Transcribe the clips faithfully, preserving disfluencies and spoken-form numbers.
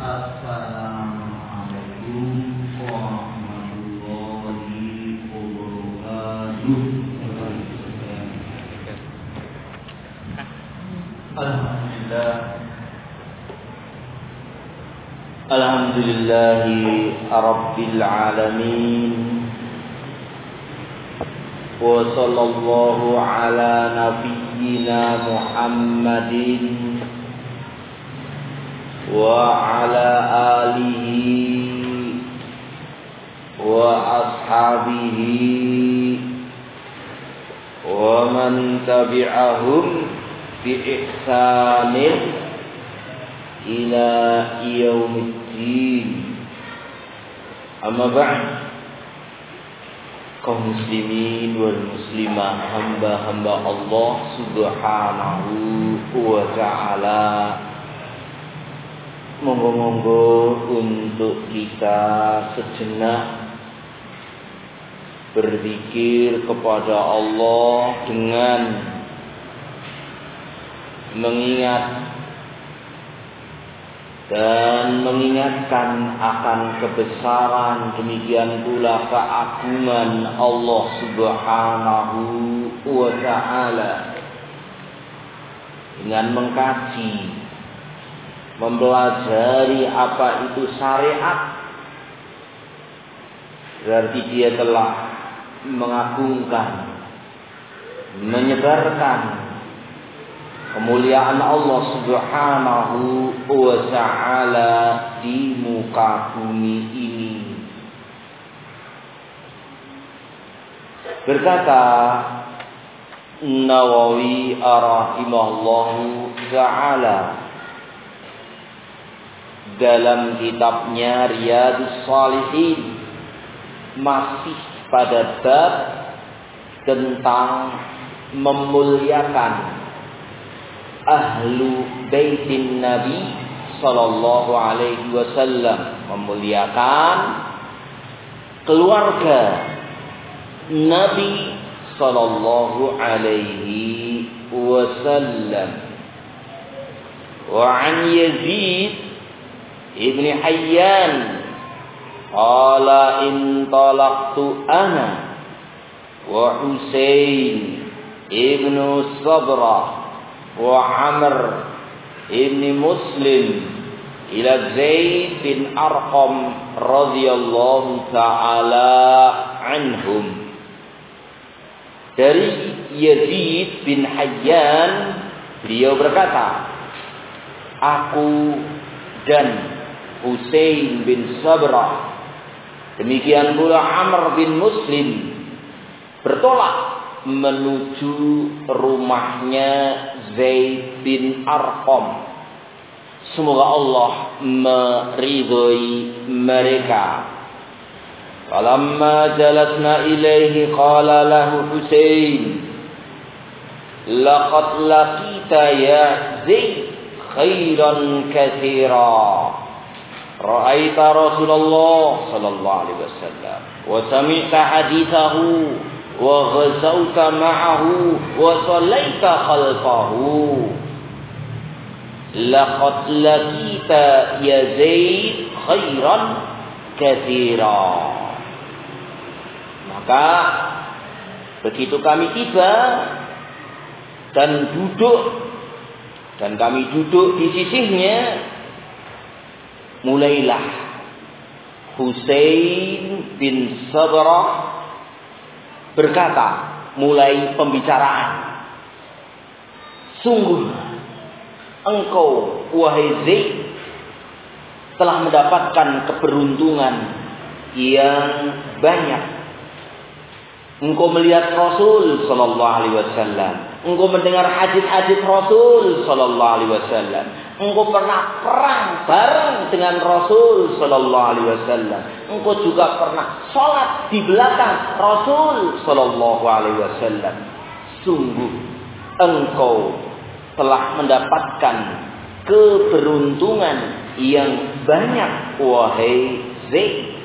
Assalamualaikum warahmatullahi wabarakatuh. Alhamdulillah. Alhamdulillahi Rabbil alamin. Wa sallallahu ala nabiyyina Muhammadin wa ala alihi wa ashabihi wa man tabi'ahum bi ihsanin ila yaumiddin. Amma ba'd. Kaum muslimin wal muslimah, hamba-hamba Allah subhanahu wa ta'ala, monggo-monggo untuk kita sejenak berzikir kepada Allah dengan mengingat dan mengingatkan akan kebesaran, demikian pula keagungan Allah subhanahu wa ta'ala, dengan mengkaji, mempelajari apa itu syariat, berarti dia telah mengagungkan, menyebarkan kemuliaan Allah subhanahu wa ta'ala di muka bumi ini. Berkata Nawawi rahimahullahu ta'ala dalam kitabnya Riyadhus Shalihin, masih pada bab tentang memuliakan ahlu baitin Nabi sallallahu alaihi wasallam, memuliakan keluarga Nabi sallallahu alaihi wasallam. Wa an Yazid Ibn Hayyan qala intalaqtu ana wa Husain ibn Sabra wa Amr ibn Muslim ila Zaid bin Arqam radhiyallahu ta'ala anhum. Dari Yazid bin Hayyan, beliau berkata, aku dan Husain bin Sabra, demikian pula Amr bin Muslim, bertolak menuju rumahnya Zaid bin Arqam. Semoga Allah meridhoi mereka. Falamma jalasna ilaihi qala lahu Husain, laqad laqita ya Zaid khairan katsira. Ra'aita Rasulullah sallallahu alaihi wasallam wa sami'ta hadithahu wa ghazawta ma'ahu wa sallaita khalfahu. Laqad laqita ya Zaid khairan katsira. Maka begitu kami tiba dan duduk dan kami duduk di sisinya, mulailah Husain bin Sabra berkata, mulai pembicaraan, sungguh engkau wahai Zaid telah mendapatkan keberuntungan yang banyak. Engkau melihat Rasul sallallahu alaihi wasallam, engkau mendengar hadis-hadis Rasul sallallahu alaihi wasallam, engkau pernah perang bareng dengan Rasul sallallahu alaihi wasallam, engkau juga pernah sholat di belakang Rasul sallallahu alaihi wasallam. Sungguh engkau telah mendapatkan keberuntungan yang banyak wahai Zaid.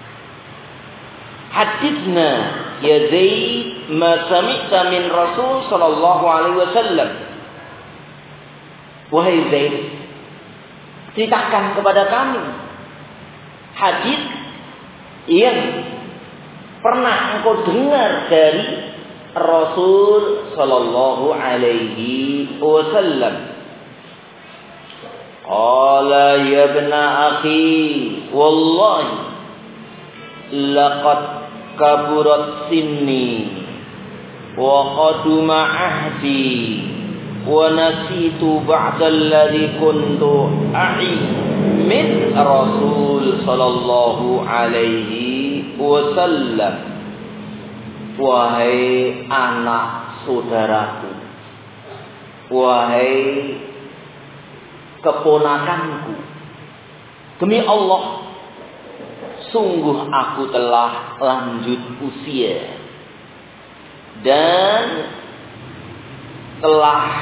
Hadithna ya Zaid ma sami'ta min Rasul sallallahu alaihi wasallam. Wahai Zaid, ceritakan kepada kami hadis yang pernah engkau dengar dari Rasul sallallahu alaihi wasallam. Qala ya ibna akhi, wallahi laqad kaburat sinni wa qaduma ahdi wa nasitu ba'da alladhi kuntu a'i min Rasul sallallahu alaihi wasallam. Wahai anak saudaraku, wahai keponakanku, demi Allah, sungguh aku telah lanjut usia dan telah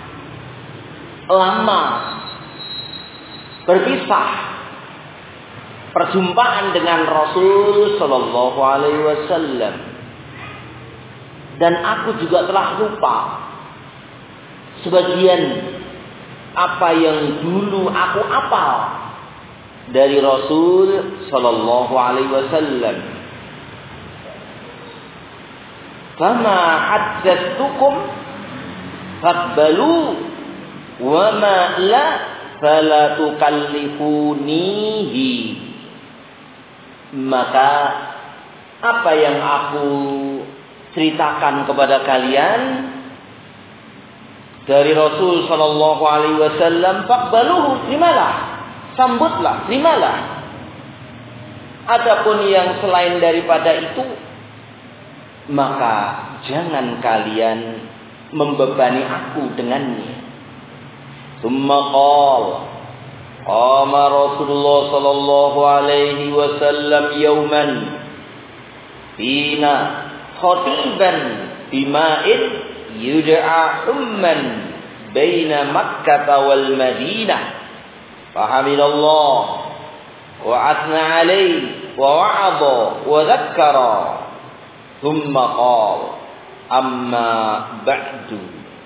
lama berpisah perjumpaan dengan Rasul sallallahu alaihi wasallam, dan aku juga telah lupa sebagian apa yang dulu aku apal dari Rasul sallallahu alaihi wasallam. Fama haddatsukum faqbalu wa ma la fala tukallifunihi. Maka apa yang aku ceritakan kepada kalian dari Rasul sallallahu alaihi wasallam, faqbaluhu, terimalah, sambutlah, terimalah. Adapun yang selain daripada itu, maka jangan kalian membebani aku dengannya. Tsumma qala, qama Rasulullah sallallahu alaihi wasallam yauman fina khatiban bima'in yud'a umman baina Makkah wal Madinah, fahamidallah wa athna alaihi wa wa'adha wa dzakkara, thumma qala amma ba'du.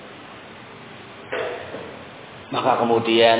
Maka kemudian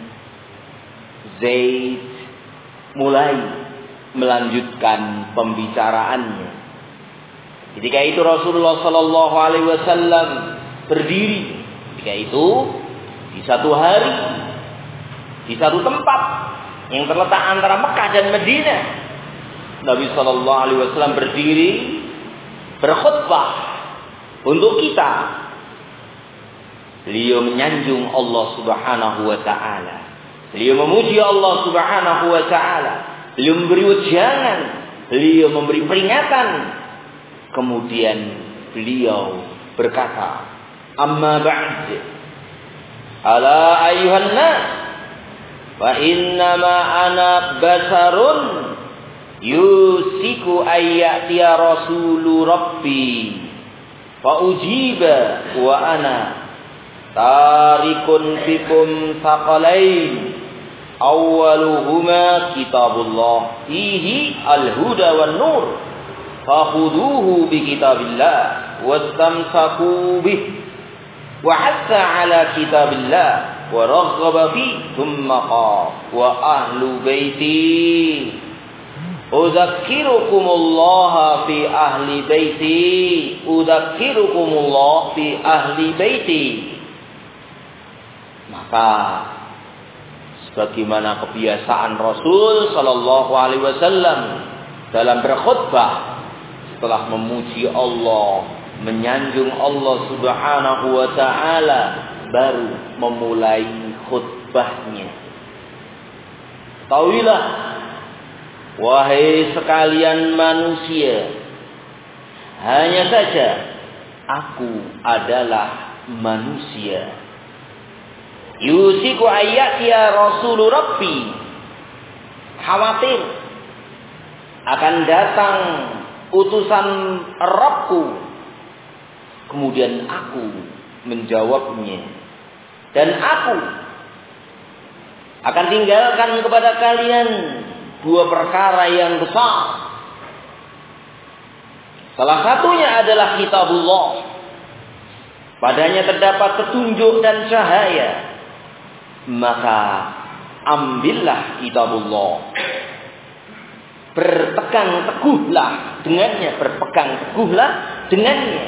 Zaid mulai melanjutkan pembicaraannya. Ketika itu Rasulullah sallallahu alaihi wasallam berdiri. Ketika itu di satu hari, di satu tempat yang terletak antara Mekah dan Madinah, Nabi sallallahu alaihi wasallam berdiri berkhutbah untuk kita. Beliau menyanjung Allah Subhanahu wa taala. Beliau memuji Allah Subhanahu wa taala. Beliau memberi ujangan, beliau memberi peringatan. Kemudian beliau berkata, amma ba'd, ala ayuhan nas, wa innama ana basarun yusiku ayyatiya rasulu rabbi fa ujiba wa ana tarikun fikum thaqalain, awwaluhuma kitabullah fihi al-huda wan nur, fakhuduhu bi kitabillah wastamsaku bih, wa hatta ala kitabillah wa raghaba fi, thumma qala wa ahlu baiti udzakkirukumullah fi ahli baiti udzakkirukumullah fi ahli baiti. Maka sebagaimana kebiasaan Rasul sallallahu alaihi wasallam dalam berkhutbah, setelah memuji Allah, menyanjung Allah Subhanahu wa taala, baru memulai khutbahnya. Ketahuilah, wahai sekalian manusia, hanya saja aku adalah manusia. Yusiku ayyatiya rasulu rabbi, khawatir akan datang utusan Rabbku, kemudian aku menjawabnya, dan aku akan tinggalkan kepada kalian dua perkara yang besar. Salah satunya adalah kitabullah, padanya terdapat petunjuk dan cahaya. Maka ambillah kitabullah. Berpegang teguhlah dengannya, berpegang teguhlah dengannya.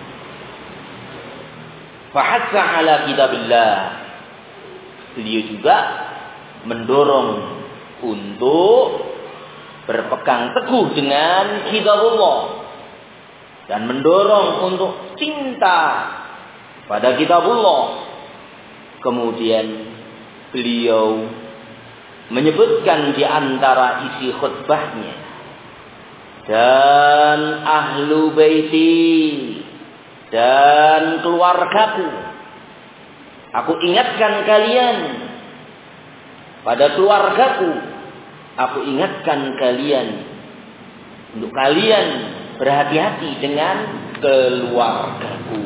Fahassa ala kitabillah. Beliau juga mendorong untuk berpegang teguh dengan kitabullah dan mendorong untuk cinta pada kitabullah. Kemudian beliau menyebutkan di antara isi khutbahnya, dan ahlu baiti dan keluargaku, aku ingatkan kalian pada keluargaku, aku ingatkan kalian untuk kalian berhati-hati dengan keluargaku.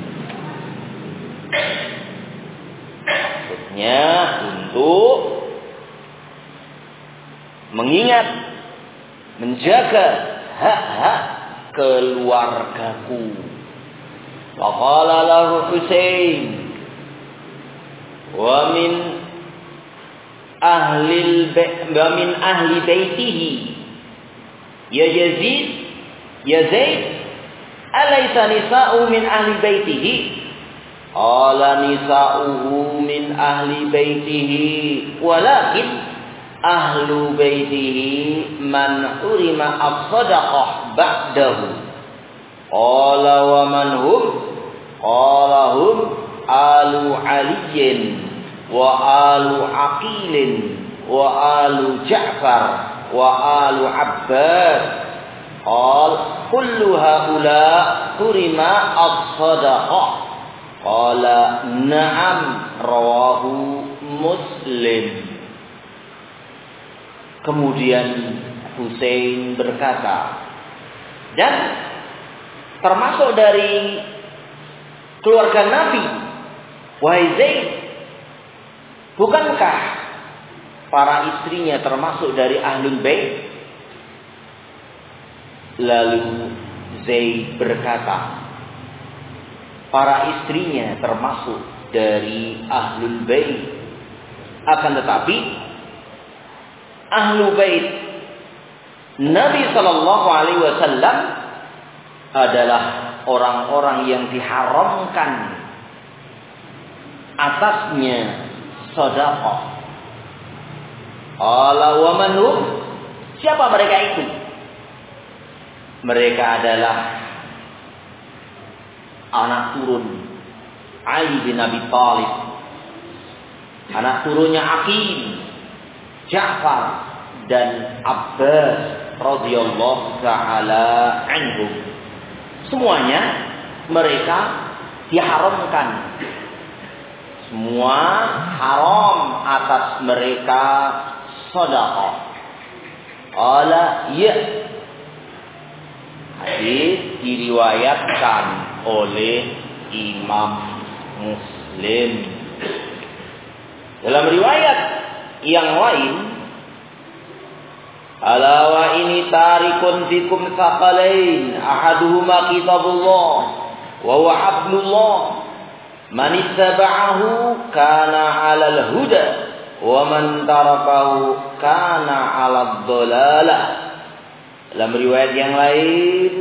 Maksudnya untuk mengingat, menjaga hak-hak keluargaku. Wa qala lahu Husain wa min ahli wa min ahli baitihi ya Yazid ya Zaid alaysa nisa'u min ahli baitihi qala nisa'uhu min ahli baitihi walakin ahlu baitihi man urima as-sadaqah ba'dahu. Qala wa man hum? Qala hum alu aliyin wa alu aqilin wa alu Ja'far wa alu Abbas. Qal kullu haula urima as-sadaqah. Qala na'am, rawahu Muslim. Kemudian Husain berkata, dan termasuk dari keluarga Nabi, wahai Zaid, bukankah para istrinya termasuk dari ahlul bait? Lalu Zaid berkata, para istrinya termasuk dari ahlul bait, akan tetapi ahlu bait Nabi sallallahu alaihi wasallam adalah orang-orang yang diharamkan atasnya sedekah. Ala wa man hum? Siapa mereka itu? Mereka adalah anak turun Ali bin Abi Thalib, anak turunnya Aqil, Ja'far dan Abbas radhiyallahu taala anhum. Semuanya mereka diharamkan. Semua haram atas mereka sedekah. Ala ya. Hadis diriwayatkan oleh Imam Muslim. Dalam riwayat yang lain, ala wa ini tarikun fikum saqalain ahaduhuma kitabullah wa huwa hablullah man ittaba'ahu kana 'alal huda wa man tarakahu kana 'alad dhalalah. Dalam riwayat yang lain,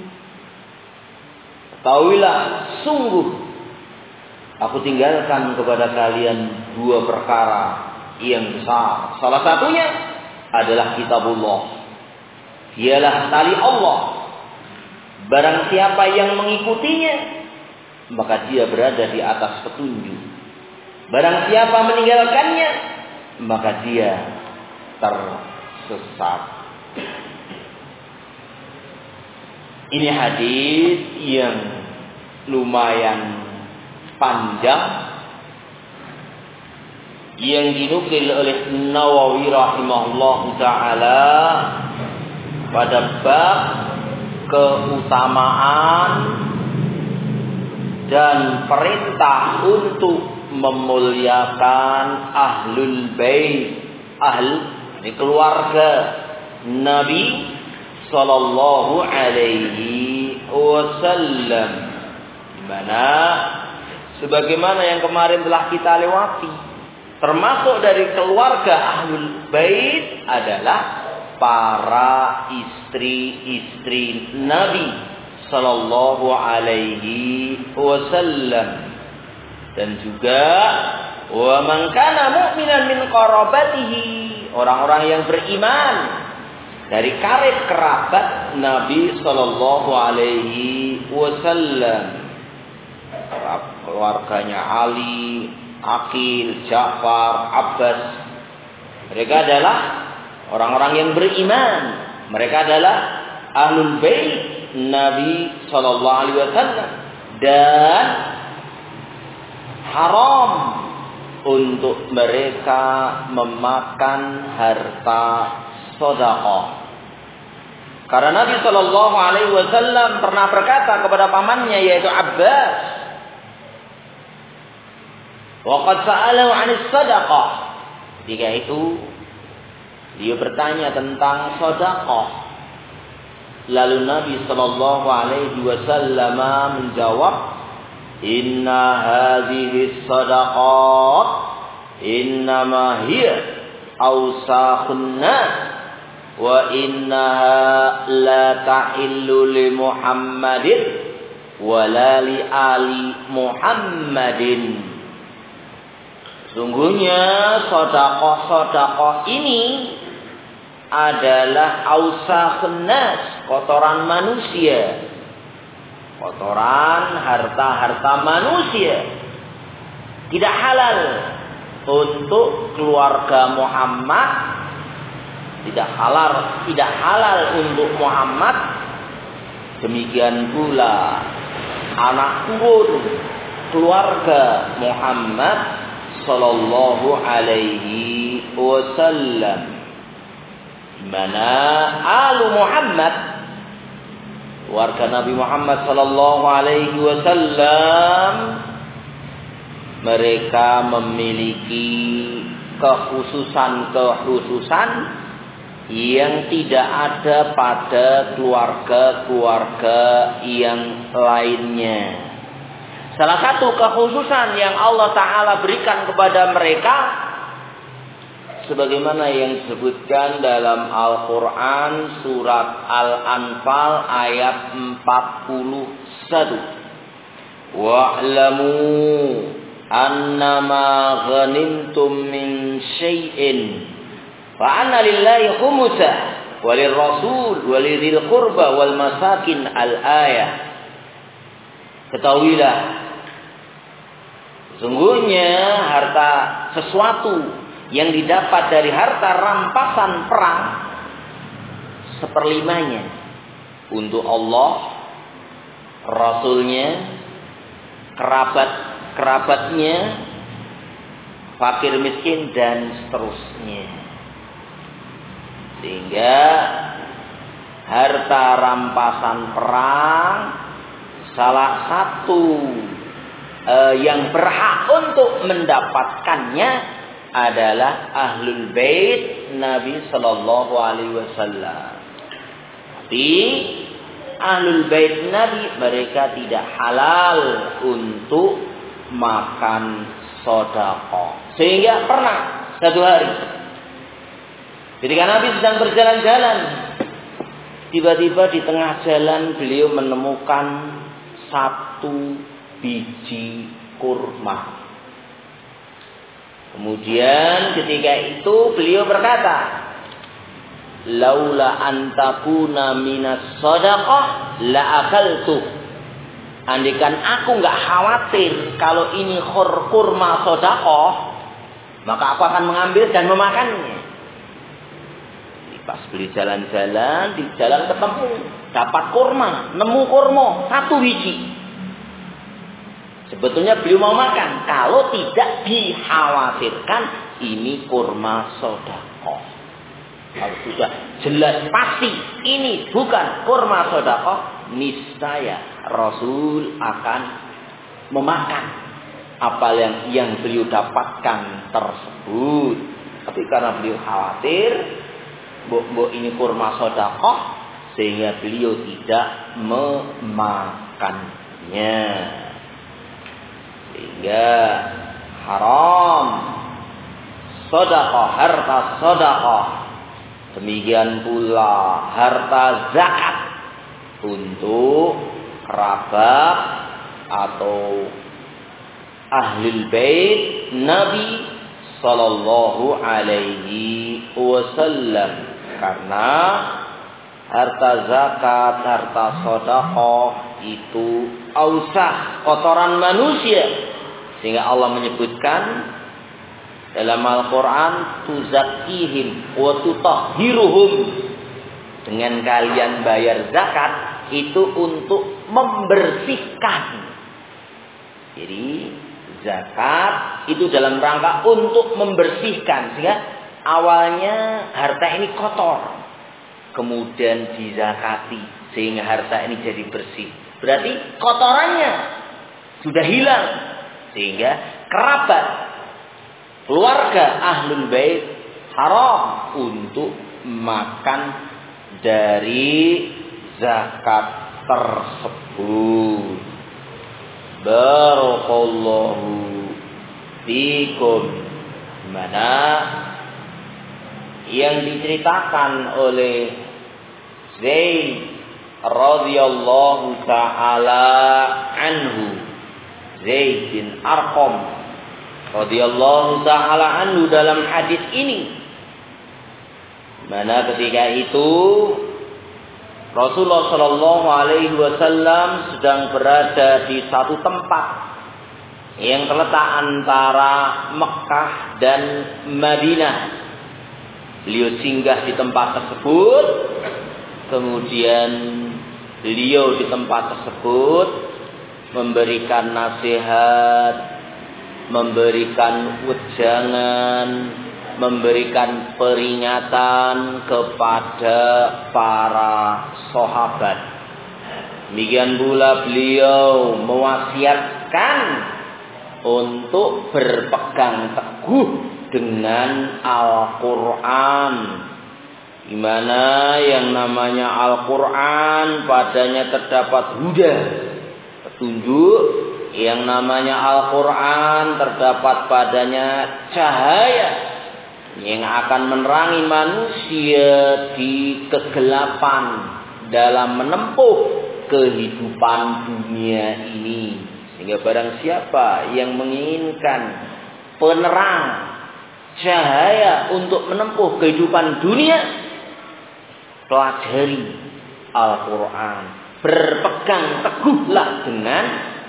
ketahuilah sungguh aku tinggalkan kepada kalian dua perkara yang besar. Salah satunya adalah kitabullah. Dialah tali Allah. Barang siapa yang mengikutinya, maka dia berada di atas petunjuk. Barang siapa meninggalkannya, maka dia tersesat. Ini hadis yang lumayan panjang yang dinukil oleh Nawawi rahimahullahu taala pada bab keutamaan dan perintah untuk memuliakan ahlul bait, ahl di keluarga Nabi sallallahu alaihi wasallam, di mana sebagaimana yang kemarin telah kita lewati, termasuk dari keluarga Ahlul Bait adalah para istri-istri Nabi sallallahu alaihi wasallam. Dan juga wa man kana mu'minan min qarabatihi, orang-orang yang beriman dari karib kerabat Nabi sallallahu alaihi wasallam. Keluarganya Ali, Aqil, Ja'far, Abbas. Mereka adalah orang-orang yang beriman. Mereka adalah Ahlul Bait Nabi sallallahu alaihi wasallam. Dan haram untuk mereka memakan harta sedekah. Karena Nabi sallallahu alaihi wasallam pernah berkata kepada pamannya yaitu Abbas, waqad sa'alahu 'anis shadaqah. Ketika itu dia bertanya tentang sedekah. Lalu Nabi sallallahu alaihi wasallam menjawab, "Inna hadhihi shadaqat innama hiya awsakhun nas wa innaha la ta'illu li Muhammadin wa la li ali Muhammadin." Sungguhnya sedekah-sedekah ini adalah ausakhun nas, kotoran manusia. Kotoran harta-harta manusia. Tidak halal untuk keluarga Muhammad. Tidak halal, tidak halal untuk Muhammad. Demikian pula anak turun keluarga Muhammad sallallahu alaihi wasallam, di mana alu Muhammad, warga Nabi Muhammad sallallahu alaihi wasallam, mereka memiliki kekhususan-kekhususan yang tidak ada pada keluarga-keluarga yang lainnya. Salah satu kekhususan yang Allah Ta'ala berikan kepada mereka, sebagaimana yang disebutkan dalam Al-Quran surat Al-Anfal ayat empat puluh satu. Wa'lamu annama ghanimtum min syai'in fa'anna lillahi khumusah walil rasul walidhil qurba wal masakin al-ayah. Ketahuilah, sungguhnya harta sesuatu yang didapat dari harta rampasan perang seperlimanya untuk Allah, Rasulnya, kerabat-kerabatnya, fakir miskin dan seterusnya. Sehingga harta rampasan perang salah satu uh, yang berhak untuk mendapatkannya adalah Ahlul Bait Nabi sallallahu alaihi wasallam. Tapi Ahlul Bait Nabi mereka tidak halal untuk makan sedekah. Sehingga pernah satu hari ketika Nabi sedang berjalan-jalan, tiba-tiba di tengah jalan beliau menemukan satu biji kurma. Kemudian ketika itu beliau berkata, laula antakuna minas shadaqah la akaltu. Andaikan aku nggak khawatir kalau ini khur kurma sedekah, maka aku akan mengambil dan memakannya. Pas beli jalan-jalan, di jalan ketemu dapat kurma, nemu kurma satu biji. Sebetulnya beliau mau makan kalau tidak dikhawatirkan ini kurma sedekah. Kalau sudah jelas pasti ini bukan kurma sedekah, niscaya Rasul akan memakan apa yang yang beliau dapatkan tersebut. Tapi karena beliau khawatir mbok ini kurma sedekah, sehingga beliau tidak memakannya. Sehingga haram sedekah, harta sedekah. Demikian pula harta zakat untuk kerabat atau ahlul bait Nabi sallallahu alaihi wasallam. Karena harta zakat, harta sedekah itu ausah, kotoran manusia. Sehingga Allah menyebutkan dalam Al-Quran, tuzakkihim wa tutahhiruhum. Dengan kalian bayar zakat itu untuk membersihkan. Jadi zakat itu dalam rangka untuk membersihkan. Sehingga awalnya harta ini kotor, kemudian dizakati sehingga harta ini jadi bersih. Berarti kotorannya sudah hilang. Sehingga kerabat, keluarga ahlul bait haram untuk makan dari zakat tersebut. Barakallahu fikum. Mana yang diceritakan oleh Zaid radhiyallahu taala anhu, Zaid bin Arqam radhiyallahu taala anhu dalam hadis ini, mana ketika itu Rasulullah sallallahu alaihi wasallam sedang berada di satu tempat yang terletak antara Mekah dan Madinah. Beliau singgah di tempat tersebut, kemudian beliau di tempat tersebut memberikan nasihat, memberikan wejangan, memberikan peringatan kepada para sahabat. Demikian pula beliau mewasiatkan untuk berpegang teguh dengan Al-Quran, di mana yang namanya Al-Quran padanya terdapat huda, petunjuk. Yang namanya Al-Quran terdapat padanya cahaya yang akan menerangi manusia di kegelapan dalam menempuh kehidupan dunia ini. Sehingga barang siapa yang menginginkan penerang cahaya untuk menempuh kehidupan dunia, pelajari Al-Quran, berpegang teguhlah dengan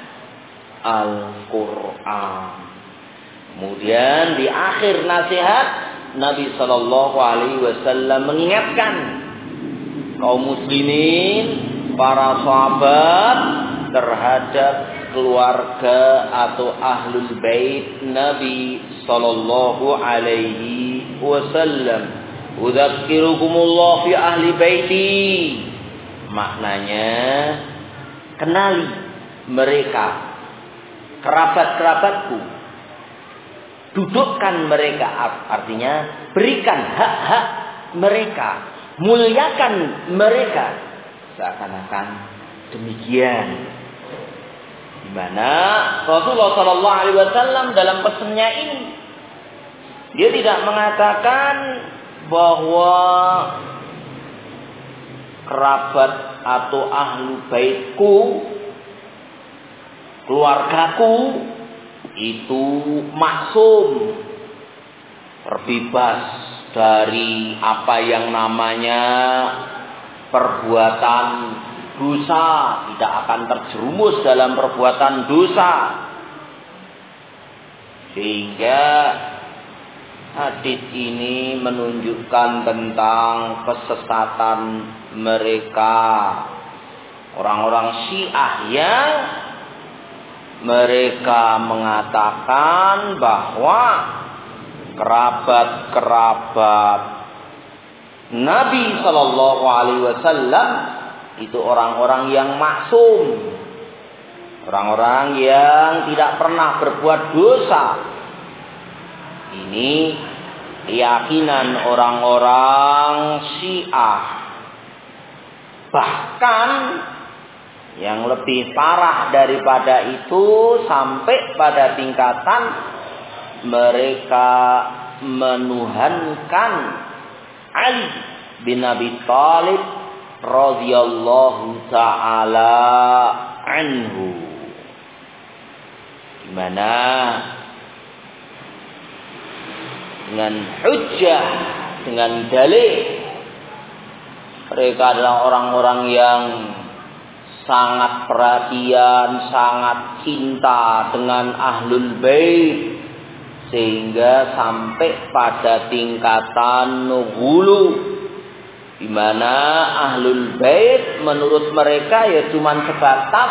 Al-Quran. Kemudian di akhir nasihat Nabi Shallallahu Alaihi Wasallam mengingatkan kaum muslimin, para sahabat terhadap keluarga atau ahlul bait Nabi Sallallahu Alaihi Wasallam. Udzakkirukumullah fi ahli baiti. Maknanya kenali mereka, kerabat-kerabatku. Dudukkan mereka, artinya berikan hak-hak mereka, muliakan mereka. Seakan-akan demikian. Di mana Rasulullah Sallallahu Alaihi Wasallam dalam pesannya ini, dia tidak mengatakan bahwa kerabat atau ahlu baitku, keluargaku itu maksum, terbebas dari apa yang namanya perbuatan dosa, tidak akan terjerumus dalam perbuatan dosa. Sehingga hadis ini menunjukkan tentang kesesatan mereka, orang-orang Syiah yang mereka mengatakan bahwa kerabat-kerabat Nabi Sallallahu Alaihi Wasallam itu orang-orang yang maksum, orang-orang yang tidak pernah berbuat dosa. Ini keyakinan orang-orang Syiah. Bahkan yang lebih parah daripada itu, sampai pada tingkatan mereka menuhankan Ali bin Abi Thalib radhiyallahu taala anhu. Di mana dengan hujjah, dengan dalil, mereka adalah orang-orang yang sangat perhatian, sangat cinta dengan Ahlul Bait, sehingga sampai pada tingkatan nughulu, di mana Ahlul Bait menurut mereka ya cuma sebatas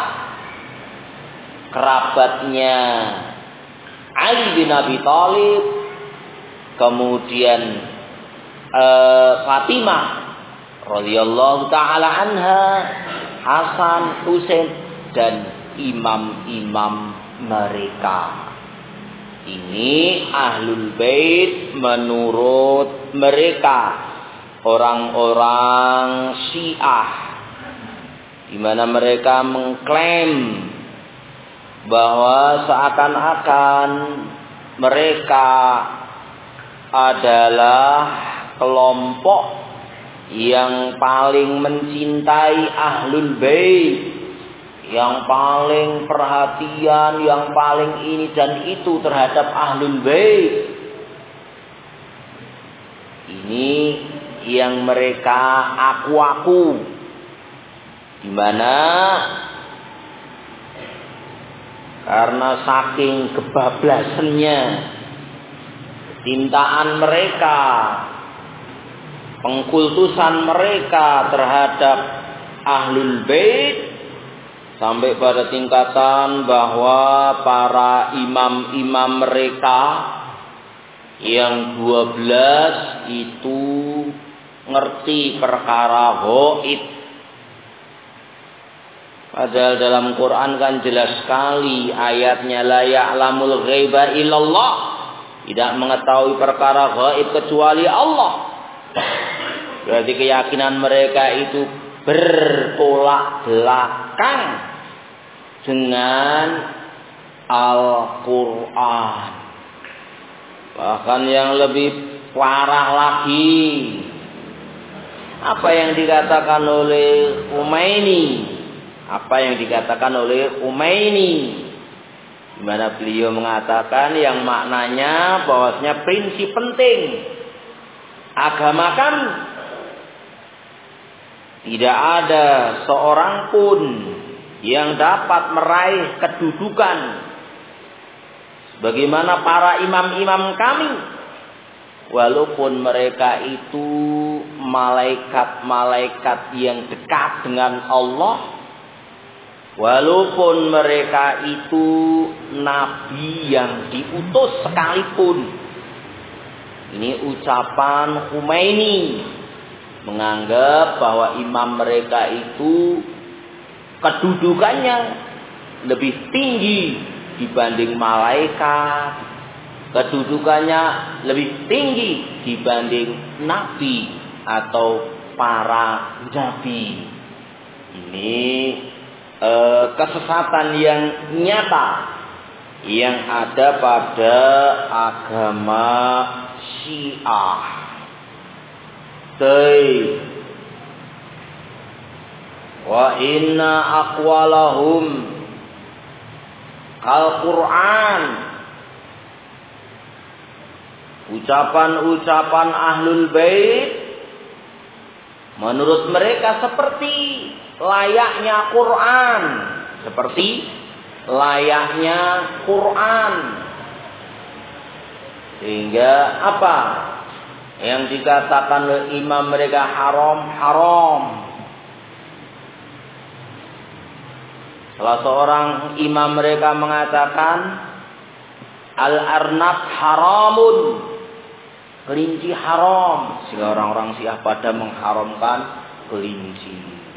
kerabatnya Ali bin Abi Thalib, kemudian eh, Fatimah radhiyallahu taala anha, Hasan, Husain, dan imam-imam mereka. Ini Ahlul Bait menurut mereka, orang-orang Syiah, di mana mereka mengklaim bahwa seakan-akan mereka adalah kelompok yang paling mencintai Ahlul Bait, yang paling perhatian, yang paling ini dan itu terhadap Ahlul Bait. Ini yang mereka aku-aku, di mana karena saking kebablasannya cintaan mereka, pengkultusan mereka terhadap Ahlul Bait, sampai pada tingkatan bahwa para imam-imam mereka yang dua belas itu ngerti perkara ghaib. Padahal dalam Quran kan jelas sekali ayatnya, la ya'lamul ghaiba illallah, tidak mengetahui perkara ghaib kecuali Allah. Berarti keyakinan mereka itu bertolak belakang dengan Al-Quran. Bahkan yang lebih parah lagi, apa yang dikatakan oleh Khomeini, apa yang dikatakan oleh Khomeini, di mana beliau mengatakan yang maknanya bahwasanya prinsip penting agama kan tidak ada seorang pun yang dapat meraih kedudukan sebagaimana para imam-imam kami, walaupun mereka itu malaikat-malaikat yang dekat dengan Allah, walaupun mereka itu nabi yang diutus sekalipun. Ini ucapan Khomeini, menganggap bahwa imam mereka itu kedudukannya lebih tinggi dibanding malaikat, kedudukannya lebih tinggi dibanding nabi atau para nabi. Ini eh, kesesatan yang nyata yang ada pada agama Syiah. Wa inna aqwalahum Al-Quran, ucapan-ucapan Ahlul Bait menurut mereka seperti layaknya Quran, seperti layaknya Quran. Sehingga apa yang dikatakan oleh imam mereka haram, haram. Salah seorang imam mereka mengatakan al-arnab haramun, kelinci haram. Sehingga orang-orang Syiah pada mengharamkan kelinci.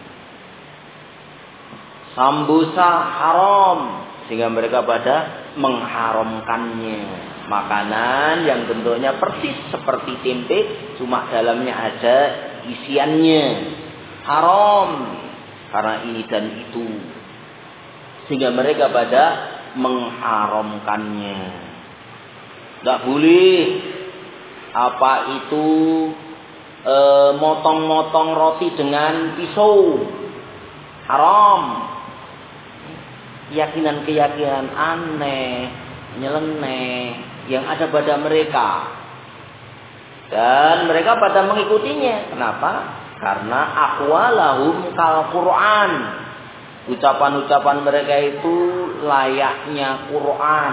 Sambusa haram, sehingga mereka pada mengharamkannya. Makanan yang bentuknya persis seperti tempe, cuma dalamnya ada isiannya. Haram karena ini dan itu, sehingga mereka pada mengharamkannya. Tidak boleh apa itu e, motong-motong roti dengan pisau, haram. Keyakinan-keyakinan aneh, nyeleneh yang ada pada mereka. Dan mereka pada mengikutinya. Kenapa? Karena aqwalahum kal Quran. Ucapan-ucapan mereka itu layaknya Quran.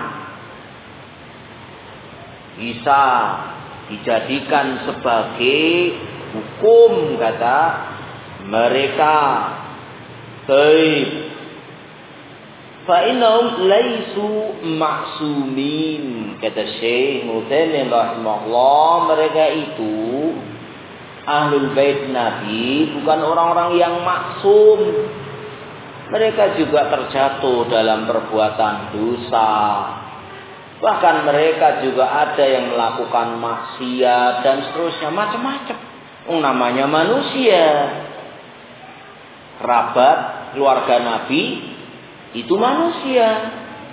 Bisa dijadikan sebagai hukum, kata mereka. Baik. Fa'innahum laisu ma'sumin, kata Syekh Utsaimin rahimahullah, mereka itu ahlul bait Nabi bukan orang-orang yang maksum. Mereka juga terjatuh dalam perbuatan dosa. Bahkan mereka juga ada yang melakukan maksiat dan seterusnya, macam-macam. Namanya manusia. Kerabat keluarga Nabi itu manusia.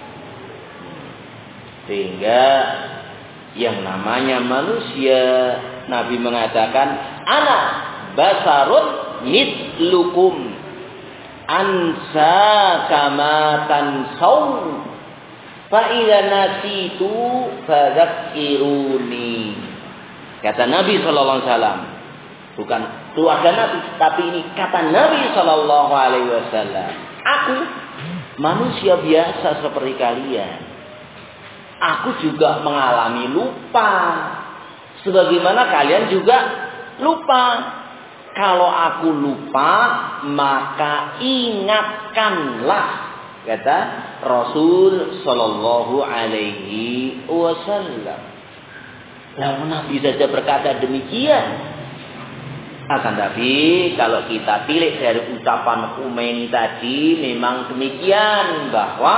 Sehingga yang namanya manusia, Nabi mengatakan, ana basarun mitlukum ansa kama tansau fa idza nasitu fadzakiruni. Kata Nabi sallallahu alaihi wasallam, bukan keluarga Nabi, tapi ini kata Nabi sallallahu alaihi wasallam, aku manusia biasa seperti kalian. Aku juga mengalami lupa. Sebagaimana kalian juga lupa. Kalau aku lupa, maka ingatkanlah, kata Rasul sallallahu alaihi wasallam. Lalu Nabi saja berkata demikian. Akan tapi kalau kita tilik dari ucapan Khomeini tadi, memang demikian, bahwa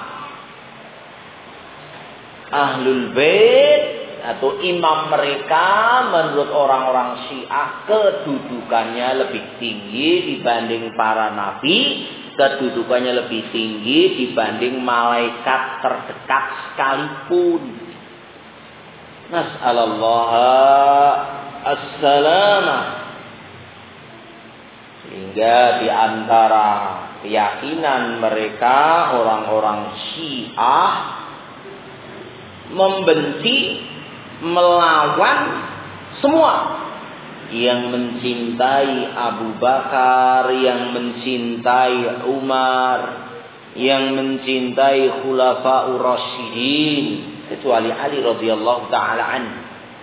Ahlul Bait atau imam mereka menurut orang-orang Syiah kedudukannya lebih tinggi dibanding para nabi, kedudukannya lebih tinggi dibanding malaikat terdekat sekalipun. Nas'alullah as-salamah. Sehingga di antara keyakinan mereka, orang-orang Syiah membenci, melawan semua yang mencintai Abu Bakar, yang mencintai Umar, yang mencintai Khulafaur Rasyidin, kecuali Ali radhiyallahu taala anhu.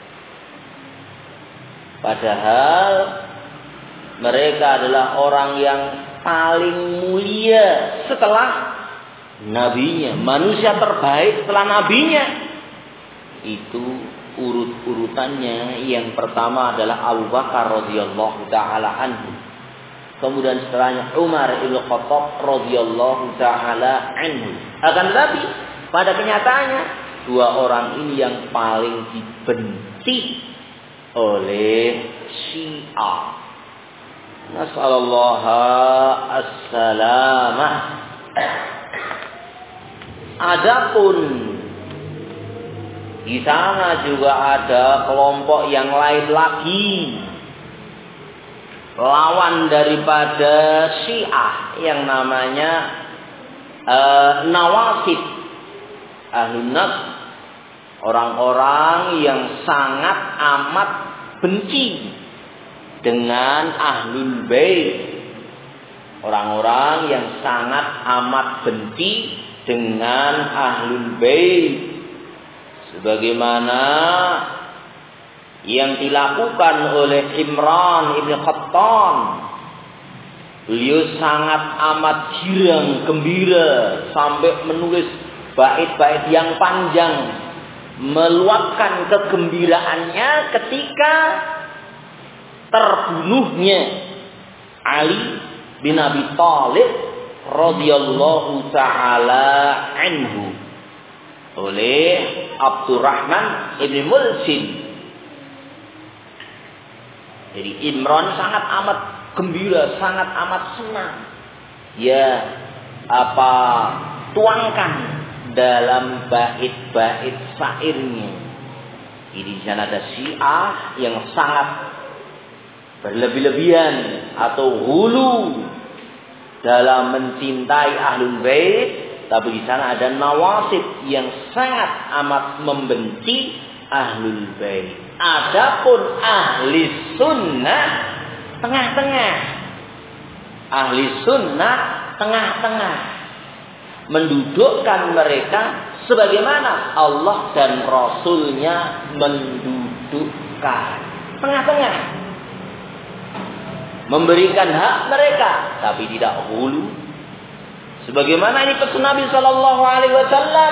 Padahal mereka adalah orang yang paling mulia setelah nabinya, manusia terbaik setelah nabinya. Itu urut-urutannya. Yang pertama adalah Abu Bakar radhiyallahu taala anhu. Kemudian setelahnya Umar ibn Khattab radhiyallahu taala anhu. Akan tetapi pada kenyataannya dua orang ini yang paling dibenci oleh Syiah. Nas'alullah as-salamah. Adapun di sana juga ada kelompok yang lain lagi, lawan daripada Syiah, yang namanya uh, Nawasib, Ahlun Nasb, orang-orang yang sangat amat benci dengan Ahlul Bait, orang-orang yang sangat amat benci dengan Ahlul Bait, sebagaimana yang dilakukan oleh Imran ibn Khattan. Beliau sangat amat girang, gembira, sampai menulis bait-bait yang panjang, meluapkan kegembiraannya ketika terbunuhnya Ali bin Abi Thalib radhiyallahu taala anhu oleh Abdurrahman ibn Mulsin. Jadi Imran sangat amat gembira, sangat amat senang. Ya, apa tuangkan dalam bait-bait syairnya. Ini di sana ada Syiah yang sangat berlebih-lebihan atau hulu dalam mencintai Ahlul Bait, tapi di sana ada Nawasib yang sangat amat membenci Ahlul Bait. Adapun Ahli Sunnah tengah-tengah. Ahli Sunnah tengah-tengah, mendudukkan mereka sebagaimana Allah dan Rasulnya mendudukkan, tengah-tengah, memberikan hak mereka tapi tidak hulu, sebagaimana ini pesan Nabi Shallallahu Alaihi Wasallam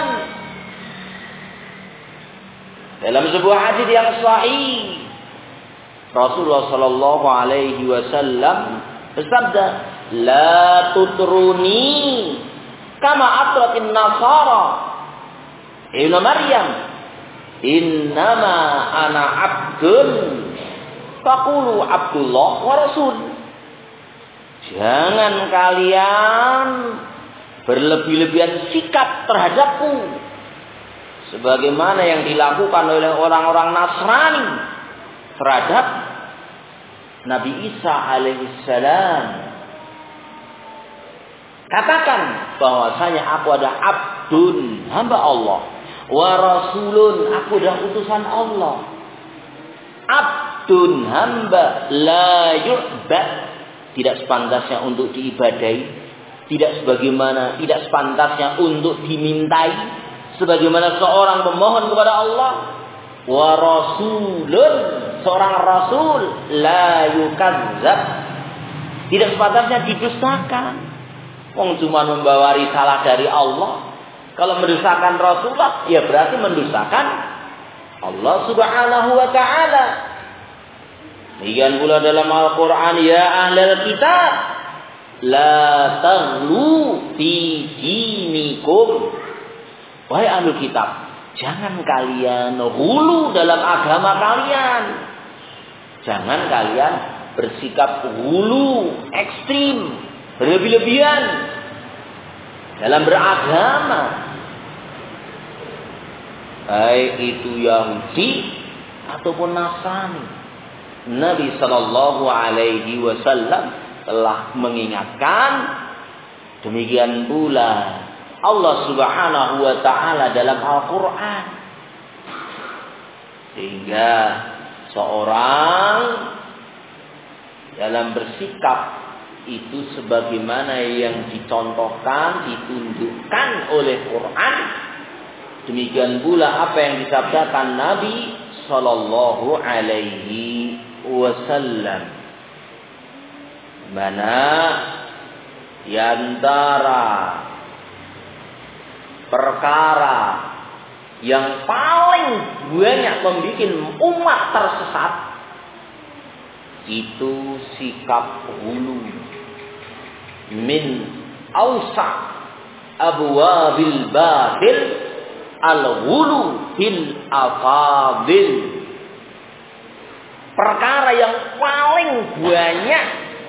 dalam sebuah hadis yang sahih. Rasulullah Shallallahu Alaihi Wasallam bersabda, "La tutruni kama atratin nasara Ibnu Maryam, innama ana abdun faqulu Abdullah wa Rasul." Jangan kalian berlebih-lebihan sikap terhadapku sebagaimana yang dilakukan oleh orang-orang Nasrani terhadap Nabi Isa alaihissalam. Katakan bahwasanya aku adalah abdun, hamba Allah, wa rasulun, aku adalah utusan Allah. Abdun, hamba, la yu'bad, tidak sepantasnya untuk diibadai, tidak sebagaimana tidak sepantasnya untuk dimintai, sebagaimana seorang memohon kepada Allah. Wa rasulun, seorang rasul, la yukadzab, tidak sepantasnya didustakan. Wong cuma membawa risalah dari Allah. Kalau mendustakan Rasulullah, ya berarti mendustakan Allah Subhanahu wa taala. Demikian pula dalam Al-Qur'an, ya ahlal kitab, la taghlu fi dinikum. Wahai ahlul kitab, jangan kalian hulu dalam agama kalian. Jangan kalian bersikap hulu, ekstrim, berlebih-lebihan dalam beragama. Baik itu Yahudi ataupun Nasrani. Nabi Sallallahu Alaihi Wasallam telah mengingatkan. Demikian pula Allah Subhanahu Wa Taala dalam Al-Quran. Sehingga seorang dalam bersikap itu sebagaimana yang dicontohkan, ditunjukkan oleh Quran. Demikian pula apa yang disabdakan Nabi Sallallahu Alaihi Wasallam. Mana di antara perkara yang paling banyak membuat umat tersesat itu sikap hulu. Min awsa abwabil batil al-hulu bil afadil. Perkara yang paling banyak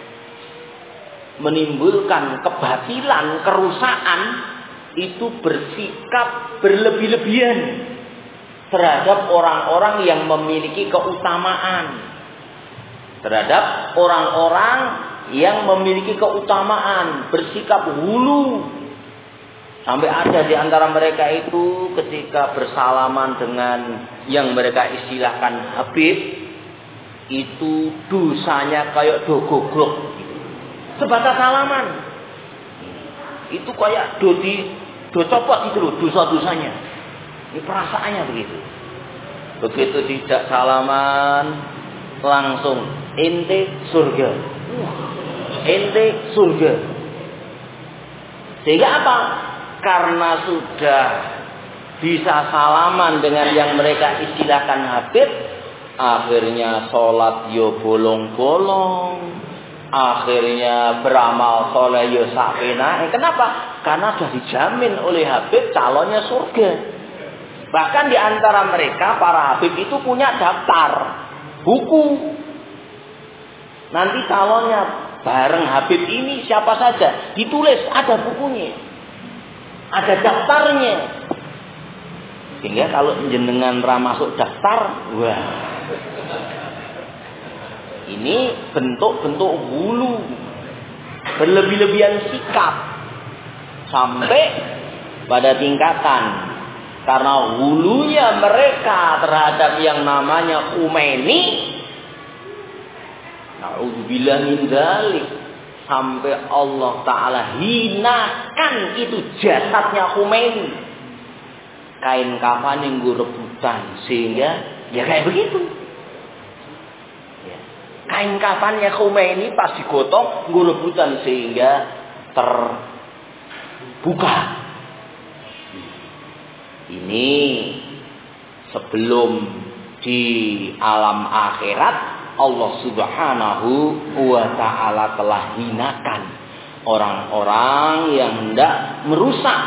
menimbulkan kebatilan, kerusakan, itu bersikap berlebih-lebihan terhadap orang-orang yang memiliki keutamaan, terhadap orang-orang yang memiliki keutamaan, bersikap hulu. Sampai ada di antara mereka itu ketika bersalaman dengan yang mereka istilahkan Habib, itu dosanya kayak dogoglok, sebatas salaman. Itu kayak do di do copot itu loh dosa-dosanya. Ini perasaannya begitu. Begitu tidak salaman, langsung ente surga. Ente surga. Sehingga apa? Karena sudah bisa salaman dengan yang mereka istilahkan Habib, akhirnya sholat yo bolong-bolong, akhirnya beramal soleh yo sakena. Kenapa? Karena sudah dijamin oleh Habib calonnya surga. Bahkan di antara mereka para Habib itu punya daftar buku. Nanti calonnya bareng Habib ini siapa saja, ditulis, ada bukunya, ada daftarnya. Sehingga kalau jenengan ra masuk daftar, wah. Ini bentuk-bentuk hulu, berlebih-lebihan sikap sampai pada tingkatan karena hulunya mereka terhadap yang namanya Khomeini. Na'udzubillah min dzalik. Sampai Allah Ta'ala hinakan itu jasadnya Khomeini. Kain kafan yang gue rebutan. Sehingga ya kayak begitu. Ya. Kain kafannya Khomeini pas digotong gue rebutan. Sehingga terbuka. Ini sebelum di alam akhirat Allah Subhanahu wa Ta'ala telah hinakan orang-orang yang hendak merusak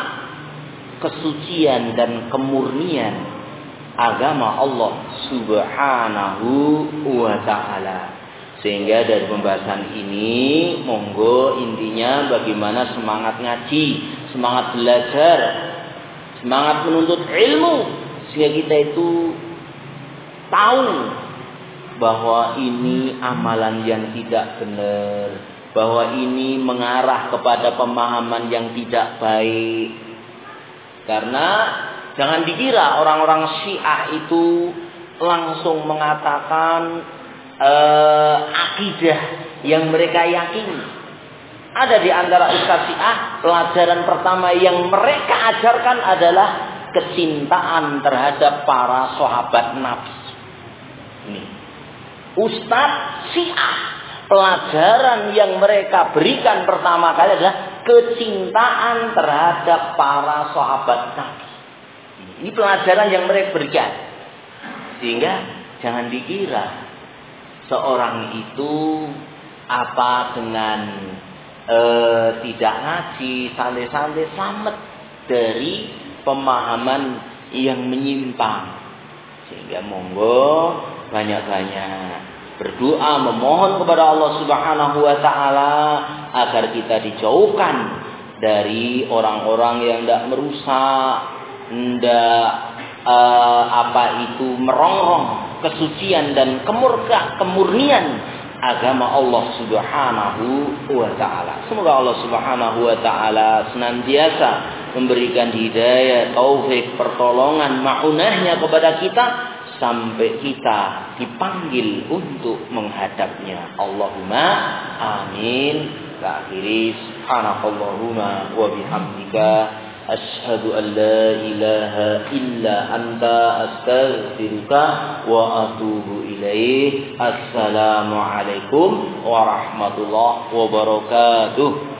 kesucian dan kemurnian agama Allah Subhanahu wa Ta'ala. Sehingga dari pembahasan ini monggo intinya bagaimana semangat ngaji, semangat belajar, semangat menuntut ilmu, sehingga kita itu tahu bahwa ini amalan yang tidak benar, bahwa ini mengarah kepada pemahaman yang tidak baik. Karena jangan dikira orang-orang Syiah itu langsung mengatakan eh, akidah yang mereka yakini. Ada di antara ustaz Syiah, pelajaran pertama yang mereka ajarkan adalah kecintaan terhadap para sahabat Nabi. Ini ustaz Syiah, pelajaran yang mereka berikan pertama kali adalah kecintaan terhadap para sahabat Nabi. Ini pelajaran yang mereka berikan. Sehingga jangan dikira seorang itu apa dengan eh, tidak ngaji, santai-santai selamat dari pemahaman yang menyimpang. Sehingga monggo banyak-banyak berdoa memohon kepada Allah Subhanahu wa Ta'ala agar kita dijauhkan dari orang-orang yang tidak merusak, tidak uh, apa itu merongrong kesucian dan kemurka kemurnian agama Allah Subhanahu wa Ta'ala. Semoga Allah Subhanahu wa Ta'ala senantiasa memberikan hidayah, taufik, pertolongan, ma'unahnya kepada kita sampai kita dipanggil untuk menghadapnya. Allahumma amin. Akhiri subhanakallahumma wa bihamdika asyhadu an la ilaha illa anta astaghfiruka wa atubu ilaik. Assalamualaikum warahmatullahi wabarakatuh.